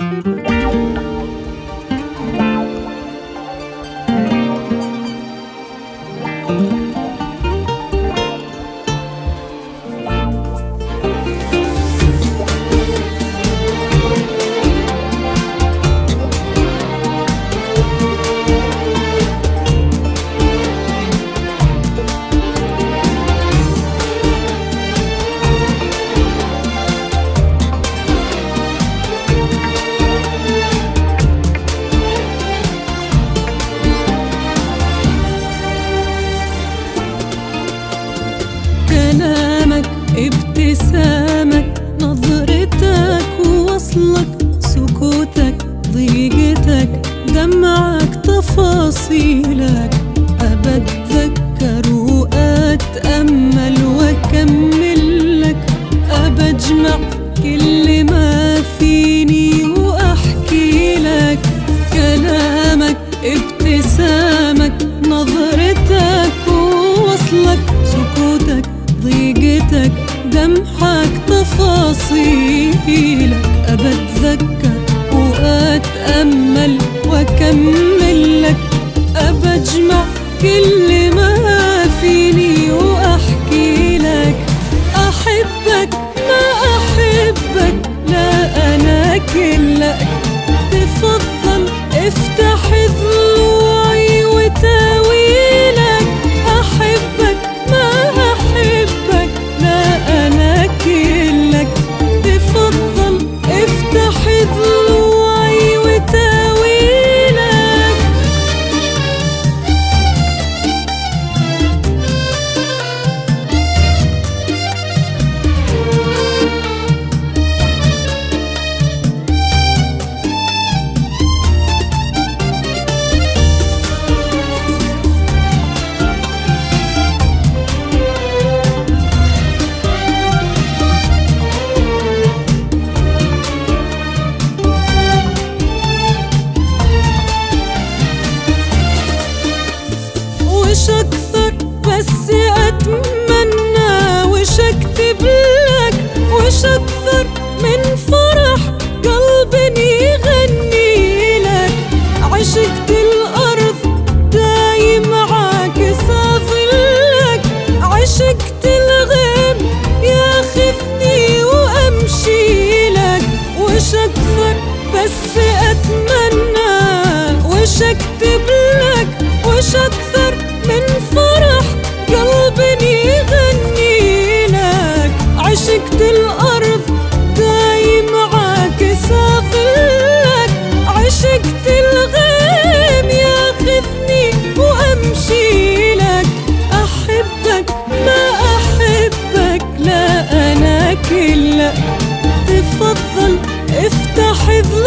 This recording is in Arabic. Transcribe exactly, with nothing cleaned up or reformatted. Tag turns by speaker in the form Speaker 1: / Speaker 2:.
Speaker 1: كلامك، ابتسامك، نظرتك ووصلك، سكوتك، ضيقتك، دمعك، تفاصيلك، أبتذكر وأتأمل وأكملك، أبجمع كل ما فيني وأحكي لك. كلامك، ابتسامك، نظرتك ووصلك، سكوتك، ضيقتك، دمعك، تفاصيلك، أبتذكر وأتأمل وأكملك، أبجمع كل ما فيني وأحكي لك. أحبك ما أحبك، لا أنا كلك، تفضل افتح ضلوعي وتاويلك. أحبك ما أحبك، لا أنا كلك، تفضل افتح ضلوعي وتاويلك. وش أكثر بس أتمنى، وش أكتب لك، وش أكثر من فرح قلب يغني لك. عشقت الأرض دايم معاك ساظلك، عشقت الغيم ياخذني وأمشي لك. وش أكثر بس أتمنى، وش أكتب لك، وش أكثر من فرح قلب يغني لك. عشقت الأرض دايم معاك ساظلك، عشقت الغيم ياخذني وأمشي لك. أحبك ما أحبك، لا أنا كلك، تفضل افتح ضلوعك